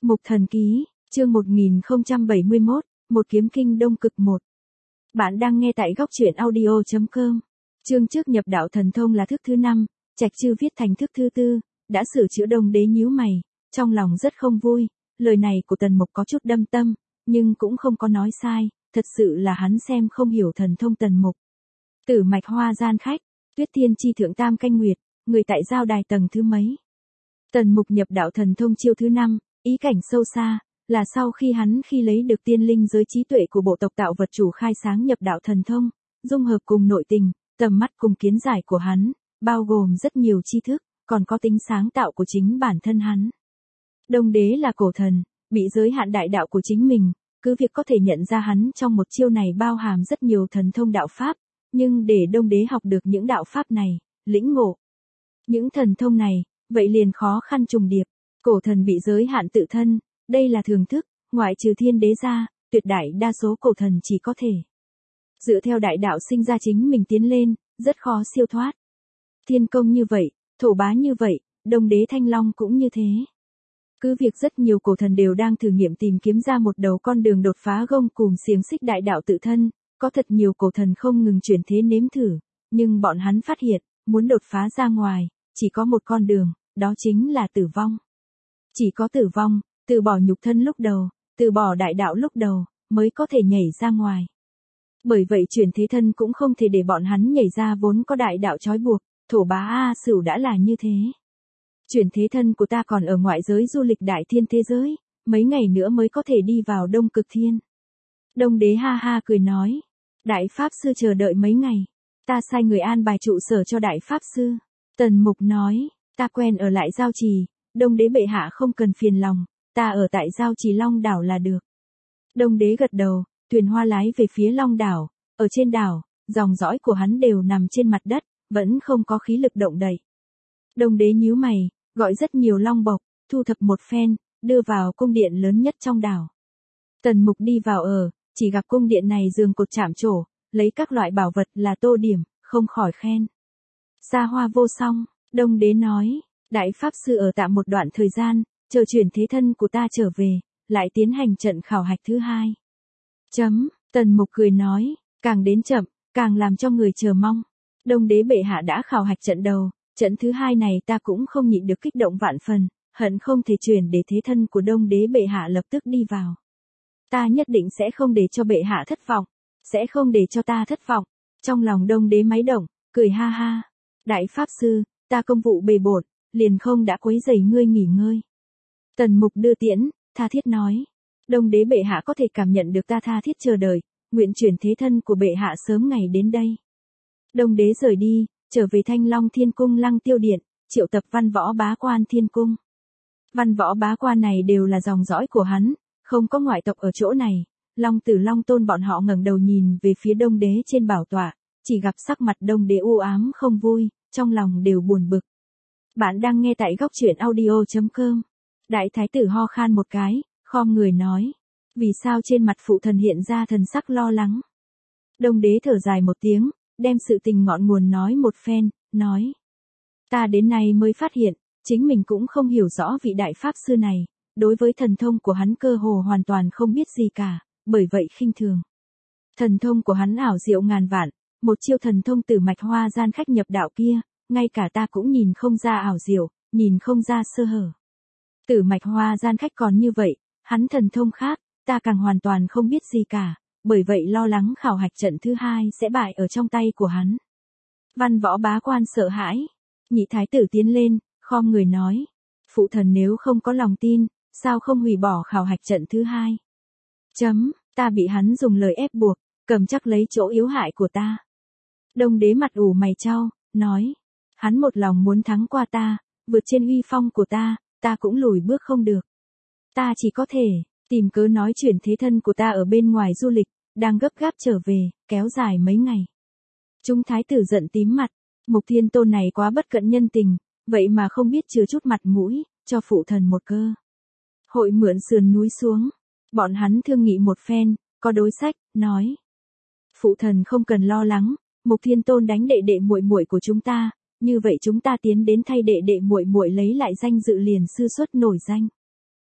Mục Thần Ký, chương 1071, Một Kiếm Kinh Đông Cực 1. Bạn đang nghe tại góc truyện audio.com. Chương trước nhập đạo thần thông là thức thứ 5, Trạch Chư viết thành thức thứ 4, đã sửa chữa Đông Đế nhíu mày, trong lòng rất không vui, lời này của Tần Mục có chút đâm tâm, nhưng cũng không có nói sai, thật sự là hắn xem không hiểu thần thông Tần Mục. Tử mạch hoa gian khách, Tuyết Thiên chi thượng tam canh nguyệt, người tại giao đài tầng thứ mấy. Tần Mục nhập đạo thần thông chiêu thứ 5, ý cảnh sâu xa, là sau khi hắn lấy được tiên linh giới trí tuệ của bộ tộc tạo vật chủ khai sáng nhập đạo thần thông, dung hợp cùng nội tình, tầm mắt cùng kiến giải của hắn, bao gồm rất nhiều tri thức, còn có tính sáng tạo của chính bản thân hắn. Đông Đế là cổ thần, bị giới hạn đại đạo của chính mình, cứ việc có thể nhận ra hắn trong một chiêu này bao hàm rất nhiều thần thông đạo pháp, nhưng để Đông Đế học được những đạo pháp này, lĩnh ngộ những thần thông này, vậy liền khó khăn trùng điệp. Cổ thần bị giới hạn tự thân, đây là thường thức, ngoại trừ Thiên Đế ra, tuyệt đại đa số cổ thần chỉ có thể dựa theo đại đạo sinh ra chính mình tiến lên, rất khó siêu thoát. Thiên Công như vậy, Thổ Bá như vậy, Đông Đế Thanh Long cũng như thế. Cứ việc rất nhiều cổ thần đều đang thử nghiệm tìm kiếm ra một đầu con đường đột phá gông cùm xiềng xích đại đạo tự thân, có thật nhiều cổ thần không ngừng chuyển thế nếm thử, nhưng bọn hắn phát hiện, muốn đột phá ra ngoài, chỉ có một con đường, đó chính là tử vong. Chỉ có tử vong, từ bỏ nhục thân lúc đầu, từ bỏ đại đạo lúc đầu, mới có thể nhảy ra ngoài. Bởi vậy chuyển thế thân cũng không thể để bọn hắn nhảy ra vốn có đại đạo trói buộc, Thổ Bá A Sửu đã là như thế. Chuyển thế thân của ta còn ở ngoại giới du lịch đại thiên thế giới, mấy ngày nữa mới có thể đi vào Đông Cực Thiên. Đông Đế ha ha cười nói, Đại Pháp Sư chờ đợi mấy ngày, ta sai người an bài trụ sở cho Đại Pháp Sư. Tần Mục nói, ta quen ở lại Giao Trì, Đông Đế bệ hạ không cần phiền lòng, ta ở tại Giao Trì Long đảo là được. Đông Đế gật đầu, thuyền hoa lái về phía Long đảo, ở trên đảo, dòng dõi của hắn đều nằm trên mặt đất, vẫn không có khí lực động đậy. Đông Đế nhíu mày, gọi rất nhiều long bộc, thu thập một phen, đưa vào cung điện lớn nhất trong đảo. Tần Mục đi vào chỉ gặp cung điện này giường cột chạm trổ, lấy các loại bảo vật là tô điểm, không khỏi khen. Xa hoa vô song, Đông Đế nói, Đại Pháp Sư ở tạm một đoạn thời gian, chờ chuyển thế thân của ta trở về, lại tiến hành trận khảo hạch thứ 2. Tần Mục cười nói, càng đến chậm, càng làm cho người chờ mong. Đông Đế bệ hạ đã khảo hạch trận đầu, trận thứ 2 này ta cũng không nhịn được kích động vạn phần, hận không thể truyền để thế thân của Đông Đế bệ hạ lập tức đi vào. Ta nhất định sẽ không để cho bệ hạ thất vọng, sẽ không để cho ta thất vọng. Trong lòng Đông Đế máy động, cười ha ha. Đại Pháp Sư, ta công vụ bề bộn, liền không đã quấy rầy ngươi nghỉ ngơi. Tần Mục đưa tiễn, tha thiết nói. Đông Đế bệ hạ có thể cảm nhận được ta tha thiết chờ đợi, nguyện chuyển thế thân của bệ hạ sớm ngày đến đây. Đông Đế rời đi, trở về Thanh Long Thiên Cung Lăng Tiêu Điện, triệu tập văn võ bá quan thiên cung. Văn võ bá quan này đều là dòng dõi của hắn, không có ngoại tộc ở chỗ này. Long Tử Long Tôn bọn họ ngẩng đầu nhìn về phía Đông Đế trên bảo tọa, chỉ gặp sắc mặt Đông Đế u ám không vui, trong lòng đều buồn bực. Bạn đang nghe tại góc truyện audio.com. Đại thái tử ho khan một cái, khom người nói, vì sao trên mặt phụ thần hiện ra thần sắc lo lắng. Đông Đế thở dài một tiếng, đem sự tình ngọn nguồn nói một phen, nói. Ta đến nay mới phát hiện, chính mình cũng không hiểu rõ vị Đại Pháp Sư này, đối với thần thông của hắn cơ hồ hoàn toàn không biết gì cả, bởi vậy khinh thường. Thần thông của hắn ảo diệu ngàn vạn, một chiêu thần thông tử mạch hoa gian khách nhập đạo kia, ngay cả ta cũng nhìn không ra ảo diệu, nhìn không ra sơ hở. Tử mạch hoa gian khách còn như vậy, hắn thần thông khác, ta càng hoàn toàn không biết gì cả, bởi vậy lo lắng khảo hạch trận thứ 2 sẽ bại ở trong tay của hắn. Văn võ bá quan sợ hãi, nhị thái tử tiến lên, khom người nói, phụ thần nếu không có lòng tin, sao không hủy bỏ khảo hạch trận thứ 2? Ta bị hắn dùng lời ép buộc, cầm chắc lấy chỗ yếu hại của ta. Đông Đế mặt ủ mày chau, nói, hắn một lòng muốn thắng qua ta, vượt trên uy phong của ta cũng lùi bước không được. Ta chỉ có thể tìm cớ nói chuyển thế thân của ta ở bên ngoài du lịch, đang gấp gáp trở về, kéo dài mấy ngày. Chúng thái tử giận tím mặt, Mục Thiên Tôn này quá bất cận nhân tình, vậy mà không biết chừa chút mặt mũi, cho phụ thần một cơ hội mượn sườn núi xuống. Bọn hắn thương nghị một phen, có đối sách, nói. Phụ thần không cần lo lắng, Mục Thiên Tôn đánh đệ đệ muội muội của chúng ta, như vậy chúng ta tiến đến thay đệ đệ muội muội lấy lại danh dự liền sư xuất nổi danh.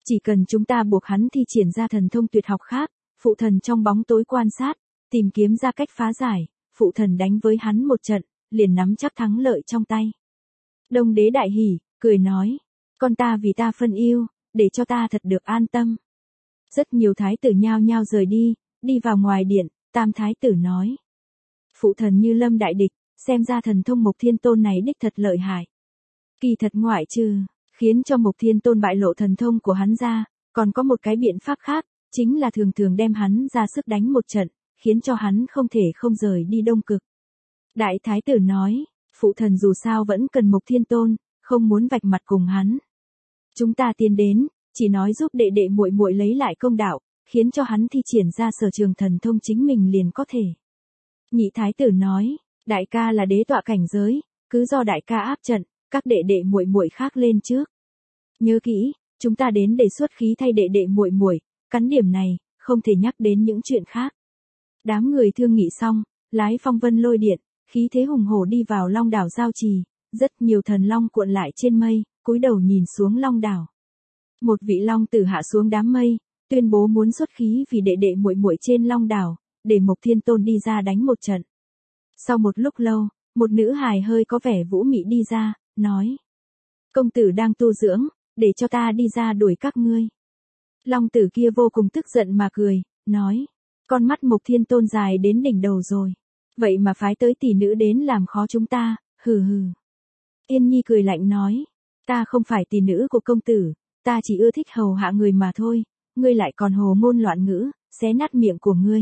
Chỉ cần chúng ta buộc hắn thi triển ra thần thông tuyệt học khác, phụ thần trong bóng tối quan sát, tìm kiếm ra cách phá giải, phụ thần đánh với hắn một trận, liền nắm chắc thắng lợi trong tay. Đông đế đại hỉ, cười nói, con ta vì ta phân yêu, để cho ta thật được an tâm. Rất nhiều thái tử nhao nhao rời đi vào ngoài điện, tam thái tử nói. Phụ thần như lâm đại địch, xem ra thần thông Mộc Thiên Tôn này đích thật lợi hại. Kỳ thật ngoại trừ, khiến cho Mộc Thiên Tôn bại lộ thần thông của hắn ra, còn có một cái biện pháp khác, chính là thường thường đem hắn ra sức đánh một trận, khiến cho hắn không thể không rời đi Đông Cực. Đại thái tử nói, phụ thần dù sao vẫn cần Mộc Thiên Tôn, không muốn vạch mặt cùng hắn. Chúng ta tiến đến, chỉ nói giúp đệ đệ muội muội lấy lại công đạo, khiến cho hắn thi triển ra sở trường thần thông chính mình liền có thể. Nhị thái tử nói, đại ca là đế tọa cảnh giới, cứ do đại ca áp trận, các đệ đệ muội muội khác lên trước. Nhớ kỹ, chúng ta đến để xuất khí thay đệ đệ muội muội, cắn điểm này, không thể nhắc đến những chuyện khác. Đám người thương nghị xong, lái phong vân lôi điện, khí thế hùng hổ đi vào Long đảo giao trì, rất nhiều thần long cuộn lại trên mây, cúi đầu nhìn xuống Long đảo. Một vị long tử hạ xuống đám mây, tuyên bố muốn xuất khí vì đệ đệ muội muội trên Long đảo, để Mộc Thiên Tôn đi ra đánh một trận. Sau một lúc lâu, một nữ hài hơi có vẻ vũ mị đi ra, nói: công tử đang tu dưỡng, để cho ta đi ra đuổi các ngươi. Long tử kia vô cùng tức giận mà cười, nói: con mắt Mộc Thiên Tôn dài đến đỉnh đầu rồi, vậy mà phái tới tỷ nữ đến làm khó chúng ta, hừ hừ. Yên Nhi cười lạnh nói: ta không phải tỷ nữ của công tử, ta chỉ ưa thích hầu hạ người mà thôi, ngươi lại còn hồ ngôn loạn ngữ, xé nát miệng của ngươi.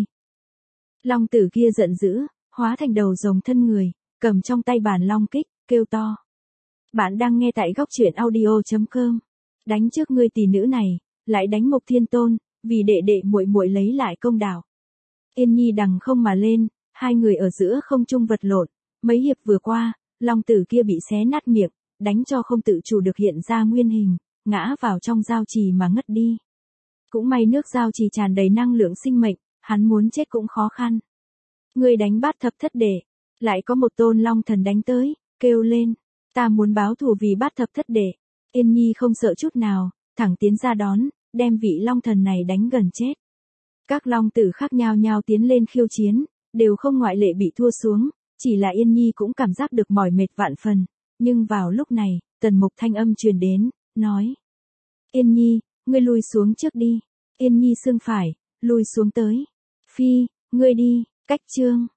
Long tử kia giận dữ, hóa thành đầu rồng thân người, cầm trong tay bàn long kích, kêu to. Bạn đang nghe tại góc truyện audio.com. Đánh trước ngươi tỷ nữ này, lại đánh Mộc Thiên Tôn, vì đệ đệ muội muội lấy lại công đạo. Yên Nhi đằng không mà lên, hai người ở giữa không trung vật lộn, mấy hiệp vừa qua, long tử kia bị xé nát miệng, đánh cho không tự chủ được hiện ra nguyên hình, ngã vào trong giao trì mà ngất đi. Cũng may nước giao trì tràn đầy năng lượng sinh mệnh, hắn muốn chết cũng khó khăn. Người đánh Bát Thập Thất Đệ, lại có một tôn long thần đánh tới, kêu lên, ta muốn báo thù vì Bát Thập Thất Đệ. Yên Nhi không sợ chút nào, thẳng tiến ra đón, đem vị long thần này đánh gần chết. Các long tử khác nhau nhau tiến lên khiêu chiến, đều không ngoại lệ bị thua xuống, chỉ là Yên Nhi cũng cảm giác được mỏi mệt vạn phần. Nhưng vào lúc này, Tần Mục thanh âm truyền đến, nói: Yên Nhi, ngươi lui xuống trước đi. Yên Nhi xương phải, lui xuống tới. Phi, ngươi đi, cách chương.